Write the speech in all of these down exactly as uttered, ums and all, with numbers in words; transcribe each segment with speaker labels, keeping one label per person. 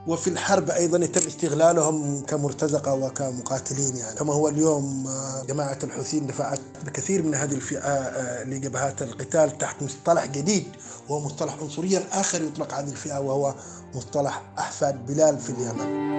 Speaker 1: وفي الحرب أيضا يتم استغلالهم كمرتزقة وكمقاتلين. يعني كما هو اليوم جماعة الحوثيين دفعت بكثير من هذه الفئة لجبهات القتال تحت مصطلح جديد، وهو مصطلح عنصريا آخر يطلق على هذه الفئة، وهو مصطلح أحفاد بلال في اليمن.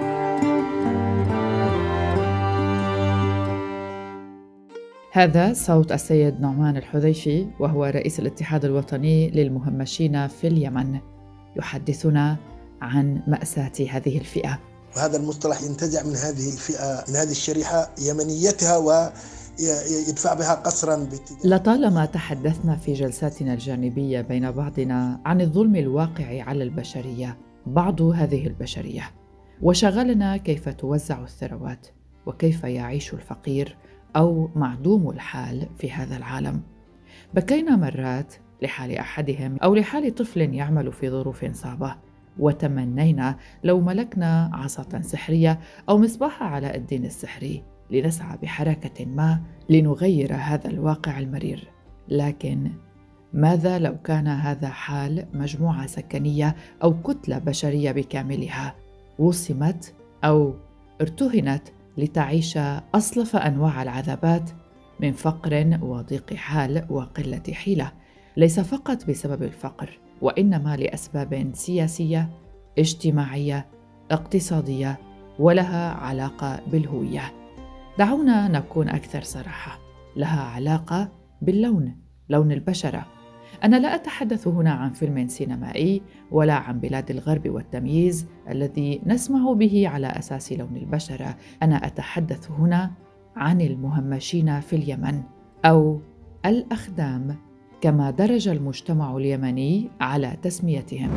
Speaker 2: هذا صوت السيد نعمان الحذيفي، وهو رئيس الاتحاد الوطني للمهمشين في اليمن، يحدثنا عن مأساة هذه الفئة.
Speaker 1: وهذا المصطلح ينتزع من هذه الفئة، من هذه الشريحة، يمنيتها ويدفع بها قسرا.
Speaker 2: لطالما تحدثنا في جلساتنا الجانبية بين بعضنا عن الظلم الواقع على البشرية، بعض هذه البشرية، وشغلنا كيف توزع الثروات وكيف يعيش الفقير أو معدوم الحال في هذا العالم. بكينا مرات لحال أحدهم أو لحال طفل يعمل في ظروف صعبة، وتمنينا لو ملكنا عصا سحرية أو مصباح علاء الدين السحري لنسعى بحركة ما لنغير هذا الواقع المرير. لكن ماذا لو كان هذا حال مجموعة سكنية أو كتلة بشرية بكاملها وصمت أو ارتهنت لتعيش أصلف أنواع العذابات من فقر وضيق حال وقلة حيلة، ليس فقط بسبب الفقر، وإنما لأسباب سياسية، اجتماعية، اقتصادية، ولها علاقة بالهوية. دعونا نكون أكثر صراحة، لها علاقة باللون، لون البشرة. أنا لا أتحدث هنا عن فيلم سينمائي ولا عن بلاد الغرب والتمييز الذي نسمع به على أساس لون البشرة. أنا أتحدث هنا عن المهمشين في اليمن، أو الأخدام كما درج المجتمع اليمني على تسميتهم.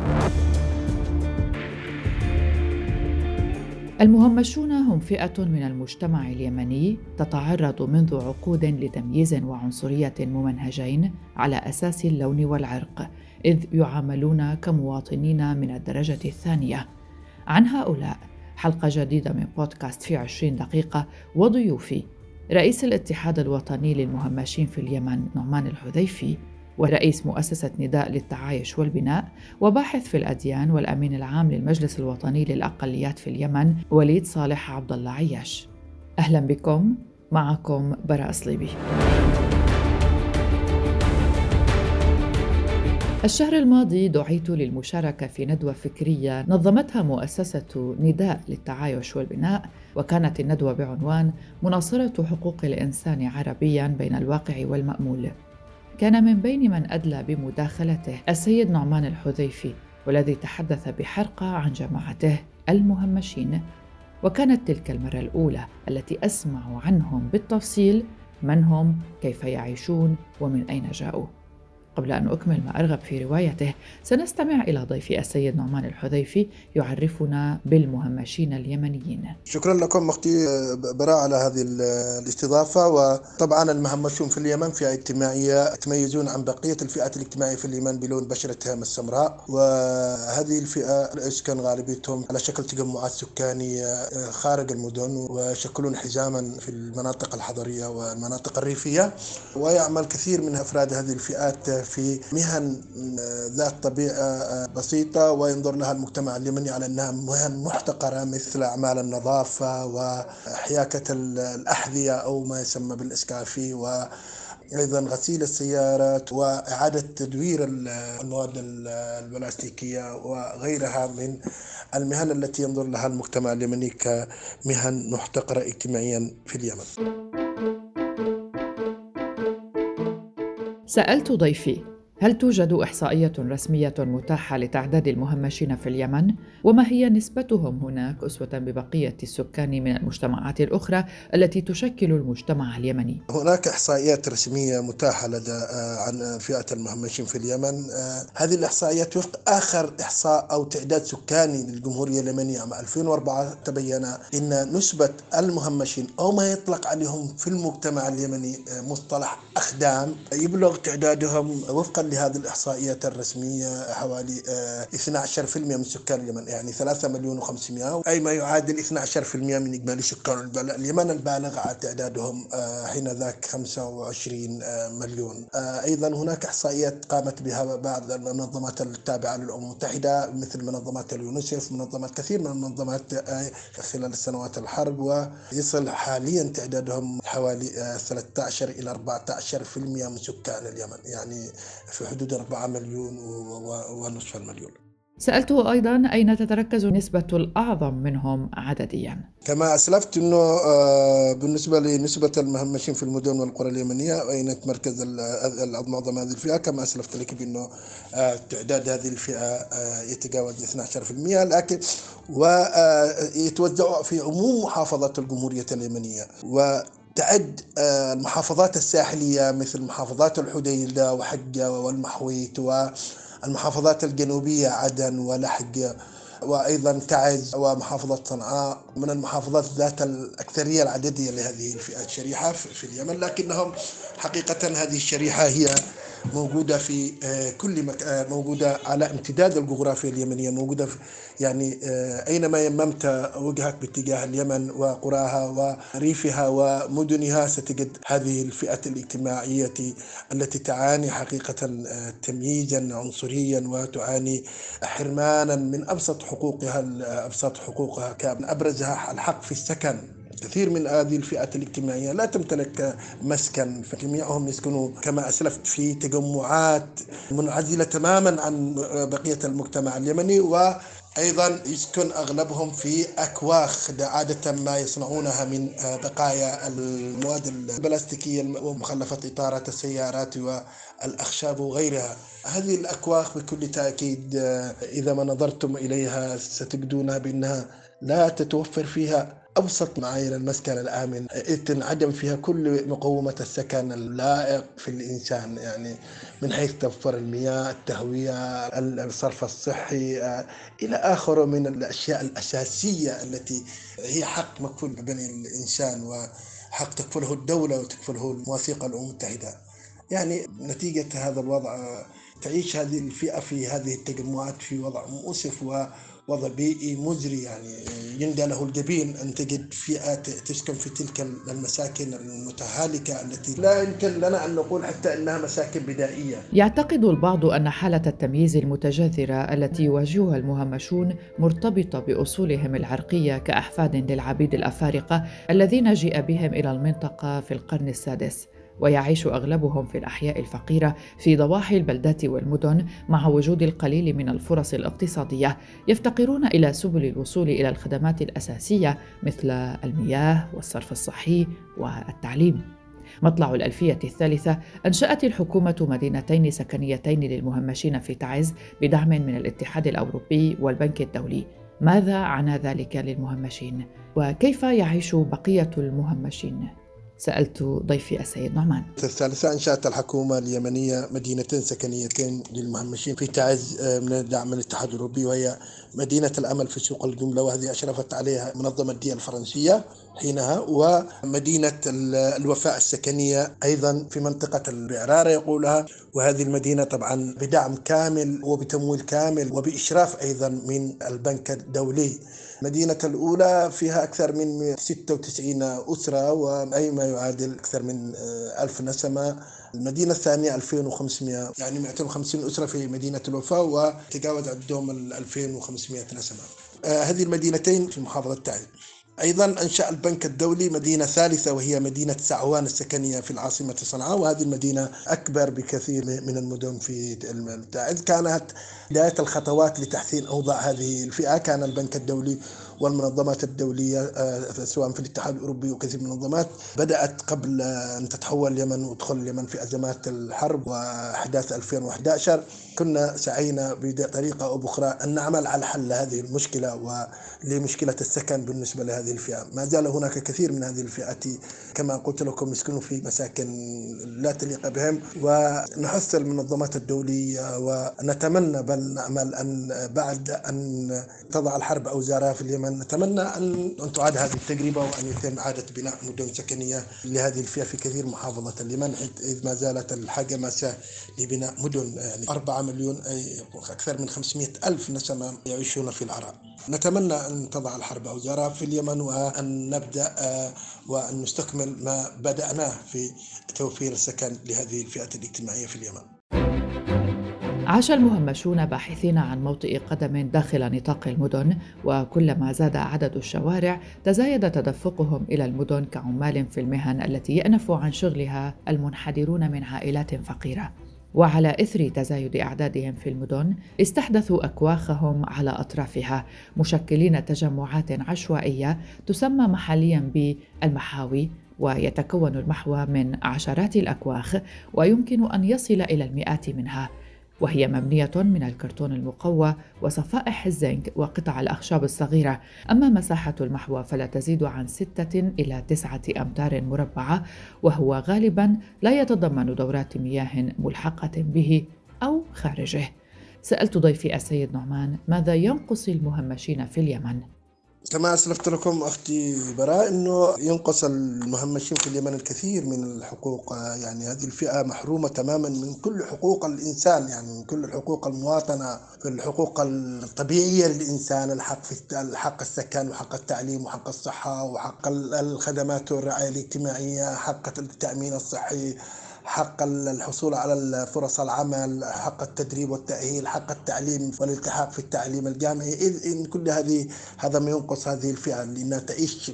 Speaker 2: المهمشون هم فئة من المجتمع اليمني تتعرض منذ عقود لتمييز وعنصرية ممنهجين على أساس اللون والعرق، إذ يعاملون كمواطنين من الدرجة الثانية. عن هؤلاء حلقة جديدة من بودكاست في عشرين دقيقة، وضيوفي رئيس الاتحاد الوطني للمهمشين في اليمن نعمان الحذيفي، ورئيس مؤسسة نداء للتعايش والبناء، وباحث في الأديان والأمين العام للمجلس الوطني للأقليات في اليمن وليد صالح عبد الله عياش. أهلا بكم، معكم براء صليبي. الشهر الماضي دعيت للمشاركة في ندوة فكرية نظمتها مؤسسة نداء للتعايش والبناء، وكانت الندوة بعنوان مناصرة حقوق الإنسان عربياً بين الواقع والمأمول. كان من بين من أدلى بمداخلته السيد نعمان الحذيفي، والذي تحدث بحرقة عن جماعته المهمشين، وكانت تلك المرة الأولى التي أسمع عنهم بالتفصيل من هم، كيف يعيشون، ومن أين جاءوا. قبل أن أكمل ما أرغب في روايته، سنستمع إلى ضيفي السيد نعمان الحذيفي يعرفنا بالمهمشين اليمنيين.
Speaker 1: شكرا لكم أختي براء على هذه الاستضافة. وطبعا المهمشون في اليمن فئة اجتماعية يتميزون عن بقية الفئات الاجتماعية في اليمن بلون بشرتهم السمراء، وهذه الفئة يسكن غالبيتهم على شكل تجمعات سكانية خارج المدن، ويشكلون حزاما في المناطق الحضرية والمناطق الريفية. ويعمل كثير من أفراد هذه الفئات في مهن ذات طبيعة بسيطة، وينظر لها المجتمع اليمني على أنها مهن محتقرة، مثل أعمال النظافة وحياكة الأحذية أو ما يسمى بالإسكافي، وأيضا غسيل السيارات وإعادة تدوير المواد البلاستيكية وغيرها من المهن التي ينظر لها المجتمع اليمني كمهن محتقرة اجتماعيا في اليمن.
Speaker 2: سألت ضيفي: هل توجد إحصائية رسمية متاحة لتعداد المهمشين في اليمن؟ وما هي نسبتهم هناك أسوة ببقية السكان من المجتمعات الأخرى التي تشكل المجتمع اليمني؟
Speaker 1: هناك إحصائيات رسمية متاحة لدى عن فئة المهمشين في اليمن. هذه الإحصائيات وفق آخر إحصاء أو تعداد سكاني للجمهورية اليمنية عام ألفين وأربعة تبين أن نسبة المهمشين أو ما يطلق عليهم في المجتمع اليمني مصطلح أخدام يبلغ تعدادهم وفقا لهذه الإحصائيات الرسمية حوالي اثني عشر بالمئة من سكان اليمن، يعني ثلاثة مليون وخمسمائة، أي ما يعادل اثني عشر بالمئة من إجمالي سكان اليمن البالغ على تعدادهم حين ذاك خمسة وعشرين مليون. أيضا هناك إحصائيات قامت بها بعض المنظمات التابعة للأمم المتحدة مثل منظمات اليونسيف، منظمات كثير من المنظمات خلال سنوات الحرب، ويصل حاليا تعدادهم حوالي ثلاثة عشر إلى أربعة عشر بالمئة من سكان اليمن، يعني في حدود أربعة مليون ونصف المليون.
Speaker 2: سألته أيضا أين تتركز نسبة الأعظم منهم عدديا؟
Speaker 1: كما أسلفت أنه بالنسبة لنسبة المهمشين في المدن والقرى اليمنية أين تمركز معظم هذه الفئة، كما أسلفت لك بأنه تعداد هذه الفئة يتجاوز اثني عشر بالمئة، لكن ويتوزع في عموم محافظات الجمهورية اليمنية، وتعد المحافظات الساحلية مثل محافظات الحديدة وحجة والمحويت، والمحافظات الجنوبية عدن ولحج وأيضا تعز ومحافظة صنعاء من المحافظات ذات الأكثرية العددية لهذه الفئات الشريحة في اليمن. لكنهم حقيقة هذه الشريحة هي موجودة في كل مكان، موجودة على امتداد الجغرافيا اليمنية، موجودة في يعني أينما يممت وجهك باتجاه اليمن وقراها وريفها ومدنها ستجد هذه الفئة الاجتماعية التي تعاني حقيقة تمييزا عنصريا وتعاني حرمانا من أبسط حقوقها أبسط حقوقها كان أبرزها الحق في السكن. كثير من هذه الفئات الاجتماعية لا تمتلك مسكن، فجميعهم يسكنوا كما أسلفت في تجمعات منعزلة تماما عن بقية المجتمع اليمني، وأيضا يسكن أغلبهم في أكواخ عادة ما يصنعونها من بقايا المواد البلاستيكية ومخلفات إطارات السيارات والأخشاب وغيرها. هذه الأكواخ بكل تأكيد إذا ما نظرتم إليها ستجدونها بأنها لا تتوفر فيها أبسط معايير المسكن الآمن، تنعدم فيها كل مقومات السكن اللائق في الإنسان، يعني من حيث توفر المياه، التهوية، الصرف الصحي إلى آخره من الأشياء الأساسية التي هي حق مكفول ببني الإنسان وحق تكفله الدولة وتكفله المواثيق الأمم المتحدة. يعني نتيجة هذا الوضع تعيش هذه الفئة في هذه التجمعات في وضع مؤسف ووضع بيئي مزري، يعني يندى له الجبين أن تجد فئة تسكن في تلك المساكن المتهالكة التي لا يمكن لنا أن نقول حتى أنها مساكن بدائية.
Speaker 2: يعتقد البعض أن حالة التمييز المتجذرة التي يواجهها المهمشون مرتبطة بأصولهم العرقية كأحفاد للعبيد الأفارقة الذين جيء بهم إلى المنطقة في القرن السادس، ويعيش أغلبهم في الأحياء الفقيرة في ضواحي البلدات والمدن مع وجود القليل من الفرص الاقتصادية، يفتقرون إلى سبل الوصول إلى الخدمات الأساسية مثل المياه والصرف الصحي والتعليم. مطلع الألفية الثالثة أنشأت الحكومة مدينتين سكنيتين للمهمشين في تعز بدعم من الاتحاد الأوروبي والبنك الدولي. ماذا عني ذلك للمهمشين؟ وكيف يعيش بقية المهمشين؟ سألت ضيفي السيد نعمان.
Speaker 1: الثالثة أنشأت الحكومة اليمنية مدينتين سكنيتين للمهمشين في تعز من الدعم من الاتحاد الأوروبي، وهي مدينة الأمل في سوق الجملة، وهذه أشرفت عليها منظمة الدية الفرنسية حينها، ومدينة الوفاء السكنية أيضا في منطقة البعرارة يقولها، وهذه المدينة طبعا بدعم كامل وبتمويل كامل وبإشراف أيضا من البنك الدولي. المدينة الأولى فيها أكثر من ستة وتسعين أسرة وأي ما يعادل أكثر من ألف نسمة. المدينة الثانية ألفين وخمسمائة، يعني مئتين وخمسين أسرة في مدينة الوفاء وتجاوز عددهم ال ألفين وخمسمائة نسمة. آه هذه المدينتين في محافظة تعز. أيضا أنشأ البنك الدولي مدينة ثالثة وهي مدينة سعوان السكنية في العاصمة صنعاء، وهذه المدينة أكبر بكثير من المدن في تعز. كانت بداية الخطوات لتحسين أوضاع هذه الفئة كان البنك الدولي والمنظمات الدولية سواء في الاتحاد الأوروبي وكثير من المنظمات بدأت قبل أن تتحول اليمن وتدخل اليمن في أزمات الحرب وأحداث ألفين وأحد عشر كنا سعينا بطريقة أو بأخرى أن نعمل على حل هذه المشكلة ولمشكلة السكن بالنسبة لهذه الفئة. ما زال هناك كثير من هذه الفئة كما قلت لكم يسكنون في مساكن لا تليق بهم، ونحث المنظمات الدولية ونتمنى بل نأمل أن بعد أن تضع الحرب أوزارها في اليمن نتمنى أن تعاد هذه التجربة وأن يتم إعادة بناء مدن سكنية لهذه الفئة في كثير محافظة اليمن، إذ ما زالت الحاجة ماسة لبناء مدن. يعني أربعة مليون أي أكثر من خمسمائة ألف نسمة يعيشون في العراء. نتمنى أن تضع الحرب أوزارها في اليمن وأن نبدأ وأن نستكمل ما بدأناه في توفير السكن لهذه الفئة الاجتماعية في اليمن.
Speaker 2: عاش المهمشون باحثين عن موطئ قدم داخل نطاق المدن، وكلما زاد عدد الشوارع تزايد تدفقهم إلى المدن كعمال في المهن التي يأنف عن شغلها المنحدرون من عائلات فقيرة. وعلى إثر تزايد أعدادهم في المدن استحدثوا أكواخهم على أطرافها، مشكلين تجمعات عشوائية تسمى محلياً بالمحاوي، ويتكون المحوى من عشرات الأكواخ ويمكن أن يصل إلى المئات منها، وهي مبنية من الكرتون المقوى وصفائح الزنك وقطع الأخشاب الصغيرة. أما مساحة المحوى فلا تزيد عن ستة إلى تسعة أمتار مربعة، وهو غالباً لا يتضمن دورات مياه ملحقة به أو خارجه. سألت ضيفي السيد نعمان ماذا ينقص المهمشين في اليمن؟
Speaker 1: كما أسلفت لكم أختي براء أنه ينقص المهمشين في اليمن الكثير من الحقوق. يعني هذه الفئة محرومة تماما من كل حقوق الإنسان، يعني من كل الحقوق المواطنة، في الحقوق الطبيعية للإنسان، الحق في الحق السكن وحق التعليم وحق الصحة وحق الخدمات والرعاية الاجتماعية، حق التأمين الصحي، حق الحصول على فرص العمل، حق التدريب والتأهيل، حق التعليم والالتحاق في التعليم الجامعي. إذ إن كل هذه هذا ما ينقص هذه الفئة، لأنها تعيش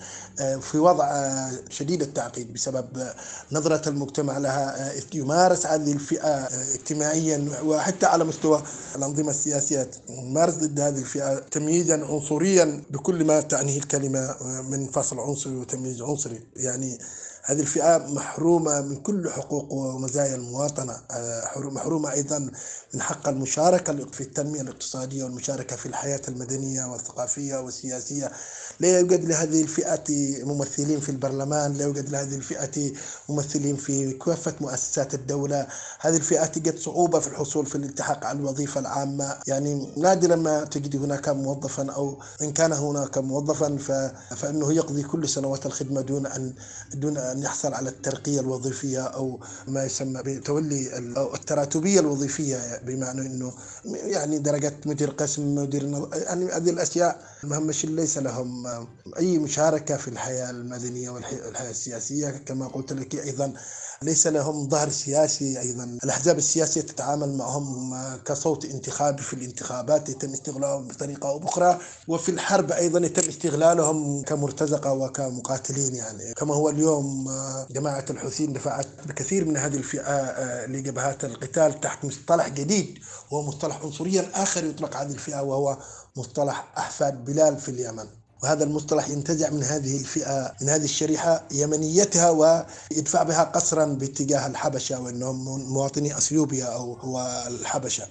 Speaker 1: في وضع شديد التعقيد بسبب نظرة المجتمع لها. يمارس هذه الفئة اجتماعيا وحتى على مستوى الأنظمة السياسية يمارس ضد هذه الفئة تمييزا عنصريا بكل ما تعنيه الكلمة من فصل عنصري وتمييز عنصري. يعني هذه الفئة محرومة من كل حقوق ومزايا المواطنة، محرومة أيضا من حق المشاركة في التنمية الاقتصادية والمشاركة في الحياة المدنية والثقافية والسياسية. لا يوجد لهذه الفئة ممثلين في البرلمان، لا يوجد لهذه الفئة ممثلين في كافة مؤسسات الدولة. هذه الفئة تجد صعوبة في الحصول في الالتحاق على الوظيفة العامة. يعني نادرا ما تجد هناك موظفا، أو إن كان هناك موظفا فإنه يقضي كل سنوات الخدمة دون أن دون أن يحصل على الترقية الوظيفية أو ما يسمى بتولي التراتبية الوظيفية، بمعنى أنه يعني درجة مدير قسم، مدير نظ... يعني هذه الأشياء المهمشين ليس لهم أي مشاركة في الحياة المدنية والحياة السياسية. كما قلت لك أيضا ليس لهم ظهر سياسي. أيضا الأحزاب السياسية تتعامل معهم كصوت انتخابي في الانتخابات، يتم استغلالهم بطريقة أو بأخرى، وفي الحرب أيضا يتم استغلالهم كمرتزقة وكمقاتلين. يعني كما هو اليوم جماعة الحوثيين دفعت بكثير من هذه الفئة لجبهات القتال تحت مصطلح جديد وهو مصطلح عنصريا آخر يطلق على هذه الفئة، وهو مصطلح أحفاد بلال في اليمن. وهذا المصطلح ينتزع من هذه الفئة، من هذه الشريحة، يمنيتها ويدفع بها قسرا باتجاه الحبشة، وأنهم مواطني أثيوبيا أو هو الحبشة.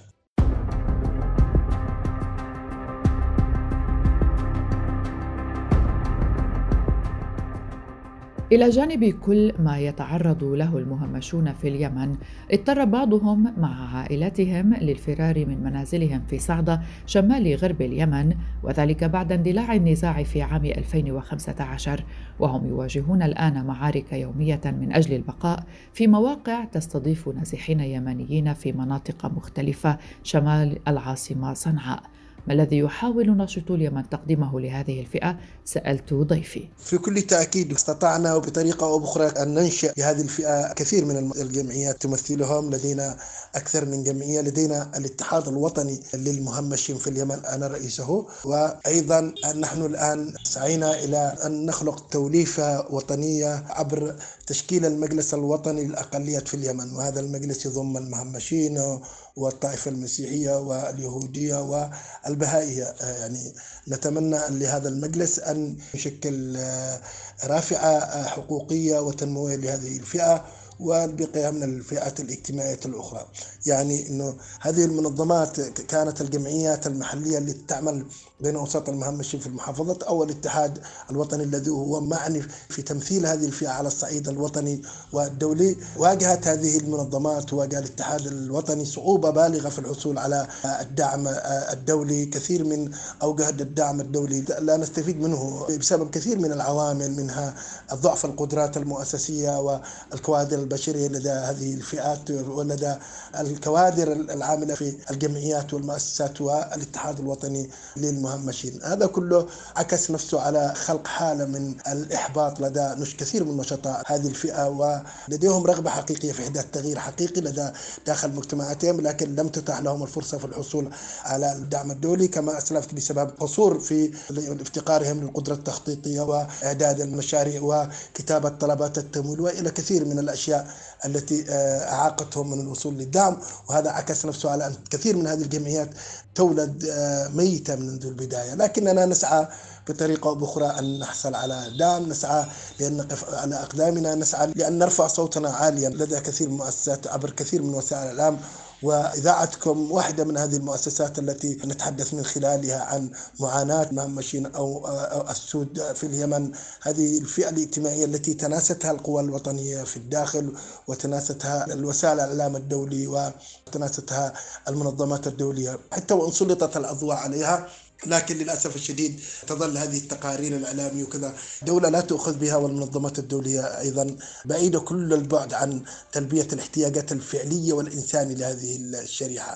Speaker 2: إلى جانب كل ما يتعرض له المهمشون في اليمن، اضطر بعضهم مع عائلاتهم للفرار من منازلهم في صعدة شمال غرب اليمن، وذلك بعد اندلاع النزاع في عام ألفين وخمسة عشر، وهم يواجهون الآن معارك يومية من أجل البقاء في مواقع تستضيف نازحين يمنيين في مناطق مختلفة شمال العاصمة صنعاء. ما الذي يحاول ناشطو اليمن تقديمه لهذه الفئة؟ سألت ضيفي.
Speaker 1: في كل تأكيد استطعنا بطريقة أو بأخرى أن ننشئ لهذه الفئة كثير من الجمعيات تمثلهم. لدينا أكثر من جمعية، لدينا الاتحاد الوطني للمهمشين في اليمن أنا رئيسه، وأيضا نحن الآن سعينا إلى أن نخلق توليفة وطنية عبر تشكيل المجلس الوطني للأقليات في اليمن، وهذا المجلس يضم المهمشين والطائفة المسيحية واليهودية والبهائية. يعني نتمنى لهذا المجلس أن يشكل رافعة حقوقية وتنموية لهذه الفئة، وبقيها من الفئات الاجتماعية الأخرى. يعني أنه هذه المنظمات كانت الجمعيات المحلية اللي تعمل بين أوساط المهمشين في المحافظات أو الاتحاد الوطني الذي هو معني في تمثيل هذه الفئة على الصعيد الوطني والدولي. واجهت هذه المنظمات وواجه الاتحاد الوطني صعوبة بالغة في الحصول على الدعم الدولي. كثير من أوجه الدعم الدولي لا نستفيد منه بسبب كثير من العوامل، منها ضعف القدرات المؤسسية والكوادر البشرية لدى هذه الفئات ولدى الكوادر العاملة في الجمعيات والمؤسسات والاتحاد الوطني للمهمشين. هذا كله عكس نفسه على خلق حالة من الإحباط لدى كثير من نشطاء هذه الفئة، ولديهم رغبة حقيقية في إحداث تغيير حقيقي لدى داخل مجتمعاتهم، لكن لم تتاح لهم الفرصة في الحصول على الدعم الدولي كما أسلفت بسبب قصور في افتقارهم للقدرة التخطيطية وإعداد المشاريع وكتابة طلبات التمويل وإلى كثير من الأشياء التي أعاقتهم من الوصول للدعم. وهذا عكس نفسه على أن كثير من هذه الجمعيات تولد ميتة منذ البداية. لكننا نسعى بطريقة أو بأخرى أن نحصل على دعم، نسعى لأن نقف على أقدامنا، نسعى لأن نرفع صوتنا عاليا لدى كثير من المؤسسات عبر كثير من وسائل الإعلام. وإذاعتكم واحدة من هذه المؤسسات التي نتحدث من خلالها عن معاناة مهمشين أو السود في اليمن، هذه الفئة الاجتماعية التي تناستها القوى الوطنية في الداخل وتناستها الوسائل الإعلام الدولي وتناستها المنظمات الدولية، حتى وإن سلطت الأضواء عليها. لكن للأسف الشديد تظل هذه التقارير الإعلامية وكذا دولة لا تأخذ بها، والمنظمات الدولية أيضا بعيدة كل البعد عن تلبية الاحتياجات الفعلية والإنسانية لهذه الشريحة.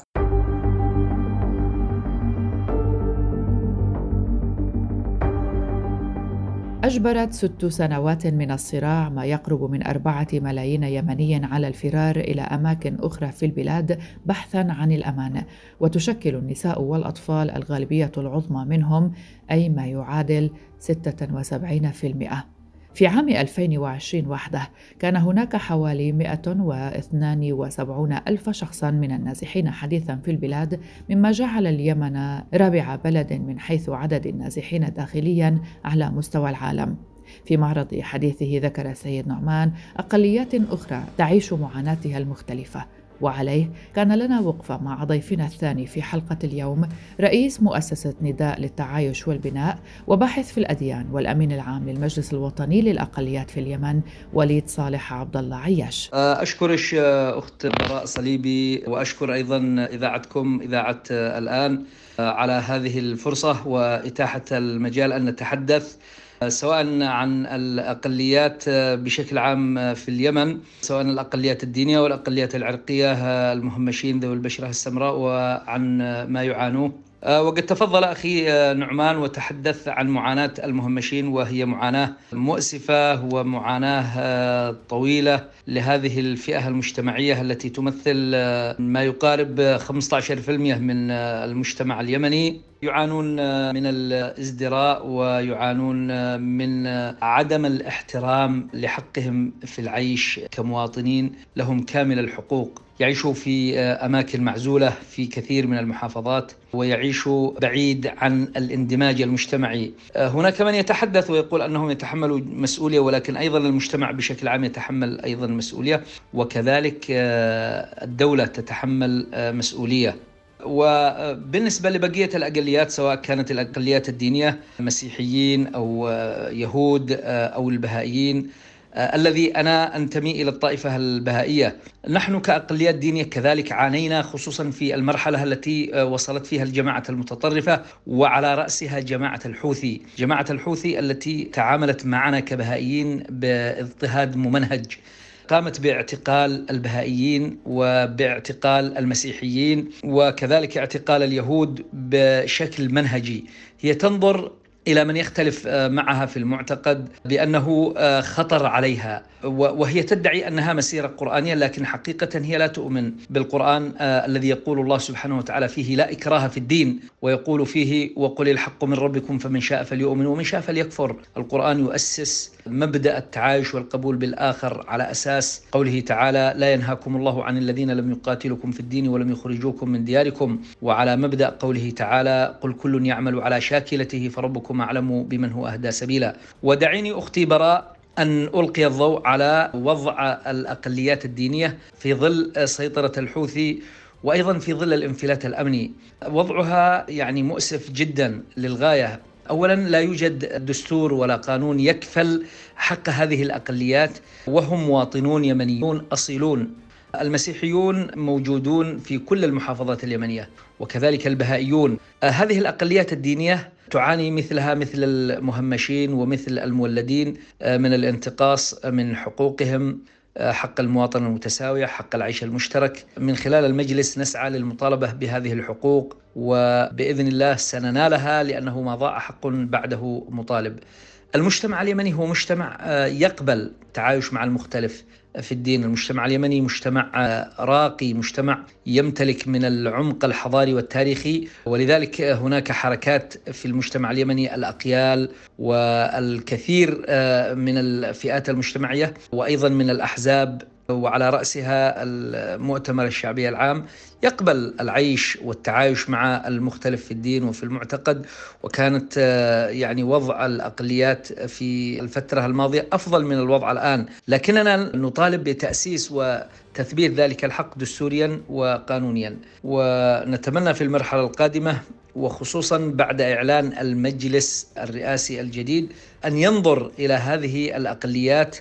Speaker 2: أجبرت ست سنوات من الصراع ما يقرب من أربعة ملايين يمني على الفرار إلى أماكن أخرى في البلاد بحثاً عن الأمان، وتشكل النساء والأطفال الغالبية العظمى منهم، أي ما يعادل ستة وسبعين بالمئة. في عام ألفين وعشرين وحده كان هناك حوالي مئة واثنان وسبعين ألف شخصاً من النازحين حديثاً في البلاد، مما جعل اليمن رابع بلد من حيث عدد النازحين داخلياً على مستوى العالم. في معرض حديثه ذكر السيد نعمان أقليات أخرى تعيش معاناتها المختلفة، وعليه كان لنا وقفة مع ضيفنا الثاني في حلقة اليوم، رئيس مؤسسة نداء للتعايش والبناء وباحث في الأديان والأمين العام للمجلس الوطني للأقليات في اليمن، وليد صالح عبد الله عياش.
Speaker 3: أشكرك أخت براء صليبي، وأشكر أيضا إذاعتكم إذاعة الآن على هذه الفرصة وإتاحة المجال أن نتحدث سواء عن الأقليات بشكل عام في اليمن، سواء الأقليات الدينية والأقليات العرقية المهمشين ذوي البشرة السمراء، وعن ما يعانوه. وقد تفضل أخي نعمان وتحدث عن معاناة المهمشين، وهي معاناة مؤسفة ومعاناة طويلة لهذه الفئة المجتمعية التي تمثل ما يقارب خمسة عشر بالمئة من المجتمع اليمني. يعانون من الازدراء ويعانون من عدم الاحترام لحقهم في العيش كمواطنين لهم كامل الحقوق. يعيشوا في أماكن معزولة في كثير من المحافظات، ويعيشوا بعيد عن الاندماج المجتمعي. هناك من يتحدث ويقول أنهم يتحملوا مسؤولية، ولكن أيضا المجتمع بشكل عام يتحمل أيضا مسؤولية، وكذلك الدولة تتحمل مسؤولية. وبالنسبة لبقية الأقليات، سواء كانت الأقليات الدينية مسيحيين أو يهود أو البهائيين، الذي أنا أنتمي إلى الطائفة البهائية، نحن كأقليات دينية كذلك عانينا، خصوصا في المرحلة التي وصلت فيها الجماعة المتطرفة، وعلى رأسها جماعة الحوثي جماعة الحوثي التي تعاملت معنا كبهائيين باضطهاد ممنهج. قامت باعتقال البهائيين وباعتقال المسيحيين وكذلك اعتقال اليهود بشكل منهجي. هي تنظر إلى من يختلف معها في المعتقد بأنه خطر عليها، وهي تدعي أنها مسيرة قرآنية، لكن حقيقة هي لا تؤمن بالقرآن الذي يقول الله سبحانه وتعالى فيه لا إكراه في الدين، ويقول فيه وقل الحق من ربكم فمن شاء فليؤمن ومن شاء فليكفر. القرآن يؤسس مبدأ التعايش والقبول بالآخر على أساس قوله تعالى لا ينهاكم الله عن الذين لم يقاتلكم في الدين ولم يخرجوكم من دياركم، وعلى مبدأ قوله تعالى قل كل يعمل على شاكلته فربكم أعلم بمن هو أهدى سبيلا. ودعيني أختي براء أن ألقي الضوء على وضع الأقليات الدينية في ظل سيطرة الحوثي وأيضا في ظل الانفلات الأمني. وضعها يعني مؤسف جدا للغاية. أولا، لا يوجد دستور ولا قانون يكفل حق هذه الأقليات، وهم مواطنون يمنيون أصيلون. المسيحيون موجودون في كل المحافظات اليمنية وكذلك البهائيون. هذه الأقليات الدينية تعاني مثلها مثل المهمشين ومثل المولدين من الانتقاص من حقوقهم، حق المواطنة المتساوية، حق العيش المشترك. من خلال المجلس نسعى للمطالبة بهذه الحقوق، وبإذن الله سننالها لأنه ما ضاع حق بعده مطالب. المجتمع اليمني هو مجتمع يقبل التعايش مع المختلف في الدين. المجتمع اليمني مجتمع راقي، مجتمع يمتلك من العمق الحضاري والتاريخي، ولذلك هناك حركات في المجتمع اليمني، الأقيال والكثير من الفئات المجتمعية وأيضا من الأحزاب، وعلى رأسها المؤتمر الشعبي العام يقبل العيش والتعايش مع المختلف في الدين وفي المعتقد. وكانت يعني وضع الأقليات في الفترة الماضية أفضل من الوضع الآن، لكننا نطالب بتأسيس وتثبيت ذلك الحق دستوريا وقانونيا. ونتمنى في المرحلة القادمة وخصوصا بعد إعلان المجلس الرئاسي الجديد أن ينظر إلى هذه الأقليات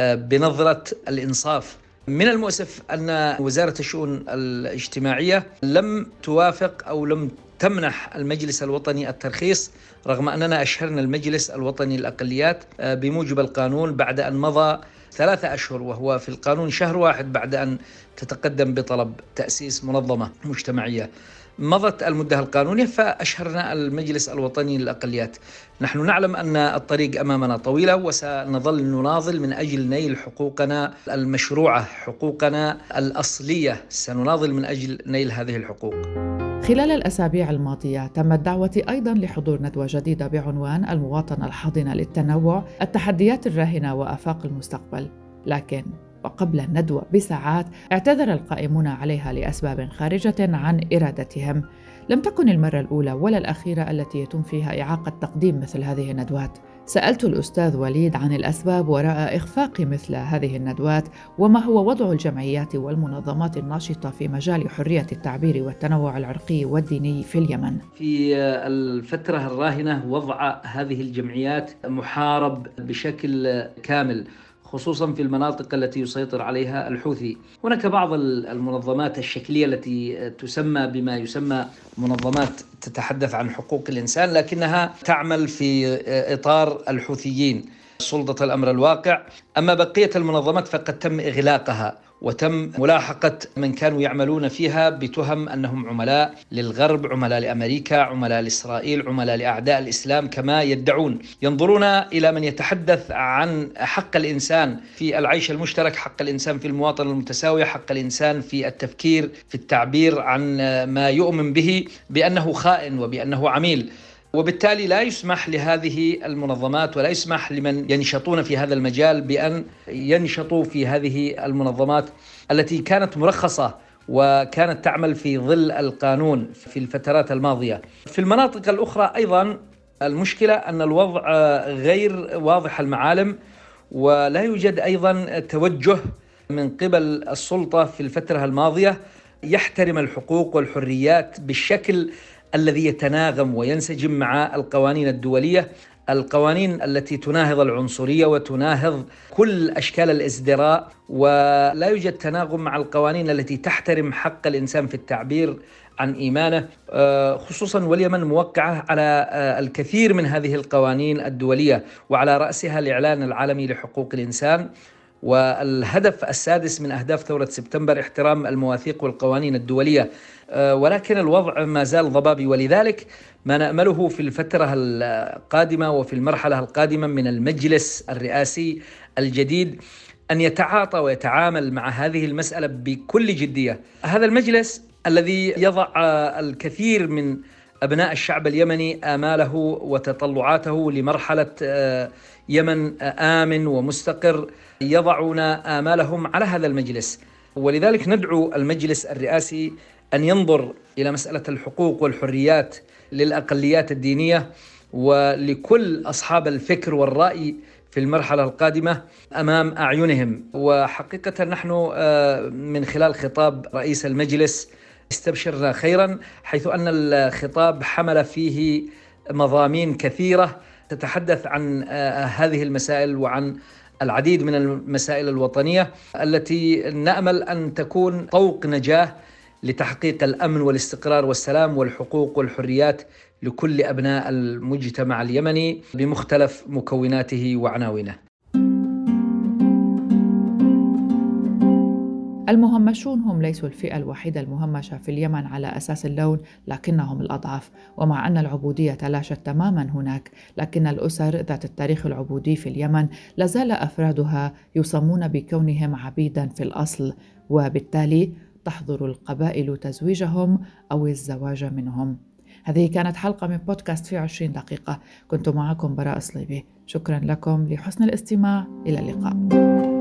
Speaker 3: بنظرة الإنصاف. من المؤسف أن وزارة الشؤون الاجتماعية لم توافق أو لم تمنح المجلس الوطني الترخيص، رغم أننا أشهرنا المجلس الوطني للأقليات بموجب القانون بعد أن مضى ثلاثة أشهر، وهو في القانون شهر واحد بعد أن تتقدم بطلب تأسيس منظمة مجتمعية. مضت المدة القانونية فأشهرنا المجلس الوطني للأقليات. نحن نعلم أن الطريق أمامنا طويلة، وسنظل نناضل من أجل نيل حقوقنا المشروعة، حقوقنا الأصلية، سنناضل من أجل نيل هذه الحقوق.
Speaker 2: خلال الأسابيع الماضية تمت دعوتي أيضاً لحضور ندوة جديدة بعنوان المواطنة الحاضنة للتنوع، التحديات الراهنة وآفاق المستقبل. لكن وقبل الندوة بساعات اعتذر القائمون عليها لأسباب خارجة عن إرادتهم. لم تكن المرة الأولى ولا الأخيرة التي يتم فيها إعاقة تقديم مثل هذه الندوات. سألت الأستاذ وليد عن الأسباب وراء إخفاق مثل هذه الندوات، وما هو وضع الجمعيات والمنظمات الناشطة في مجال حرية التعبير والتنوع العرقي والديني في اليمن.
Speaker 3: في الفترة الراهنة وضع هذه الجمعيات محارب بشكل كامل، خصوصا في المناطق التي يسيطر عليها الحوثي. هناك بعض المنظمات الشكلية التي تسمى بما يسمى منظمات تتحدث عن حقوق الإنسان، لكنها تعمل في إطار الحوثيين، سلطة الأمر الواقع. أما بقية المنظمات فقد تم إغلاقها وتم ملاحقة من كانوا يعملون فيها بتهم أنهم عملاء للغرب، عملاء لأمريكا، عملاء لإسرائيل، عملاء لأعداء الإسلام كما يدعون. ينظرون إلى من يتحدث عن حق الإنسان في العيش المشترك، حق الإنسان في المواطنة المتساوية، حق الإنسان في التفكير، في التعبير عن ما يؤمن به، بأنه خائن وبأنه عميل. وبالتالي لا يسمح لهذه المنظمات ولا يسمح لمن ينشطون في هذا المجال بأن ينشطوا في هذه المنظمات التي كانت مرخصة وكانت تعمل في ظل القانون في الفترات الماضية. في المناطق الأخرى أيضا المشكلة أن الوضع غير واضح المعالم، ولا يوجد أيضا توجه من قبل السلطة في الفترة الماضية يحترم الحقوق والحريات بالشكل الذي يتناغم وينسجم مع القوانين الدولية، القوانين التي تناهض العنصرية وتناهض كل أشكال الازدراء، ولا يوجد تناغم مع القوانين التي تحترم حق الإنسان في التعبير عن إيمانه. خصوصا واليمن موقعة على الكثير من هذه القوانين الدولية، وعلى رأسها الإعلان العالمي لحقوق الإنسان، والهدف السادس من أهداف ثورة سبتمبر احترام المواثيق والقوانين الدولية. ولكن الوضع ما زال ضبابي، ولذلك ما نأمله في الفترة القادمة وفي المرحلة القادمة من المجلس الرئاسي الجديد أن يتعاطى ويتعامل مع هذه المسألة بكل جدية. هذا المجلس الذي يضع الكثير من أبناء الشعب اليمني آماله وتطلعاته لمرحلة يمن آمن ومستقر، يضعون آمالهم على هذا المجلس. ولذلك ندعو المجلس الرئاسي أن ينظر إلى مسألة الحقوق والحريات للأقليات الدينية ولكل أصحاب الفكر والرأي في المرحلة القادمة أمام أعينهم. وحقيقة نحن من خلال خطاب رئيس المجلس استبشرنا خيرا، حيث أن الخطاب حمل فيه مضامين كثيرة تتحدث عن هذه المسائل وعن العديد من المسائل الوطنية التي نأمل أن تكون طوق نجاة لتحقيق الأمن والاستقرار والسلام والحقوق والحريات لكل أبناء المجتمع اليمني بمختلف مكوناته وعناوينه.
Speaker 2: المهمشون هم ليسوا الفئة الوحيدة المهمشة في اليمن على أساس اللون، لكنهم الأضعف. ومع أن العبودية تلاشت تماما هناك، لكن الأسر ذات التاريخ العبودي في اليمن لازال أفرادها يصمون بكونهم عبيدا في الأصل، وبالتالي تحظر القبائل تزويجهم أو الزواج منهم. هذه كانت حلقة من بودكاست في عشرين دقيقة. كنت معكم براء صليبي. شكرا لكم لحسن الاستماع. إلى اللقاء.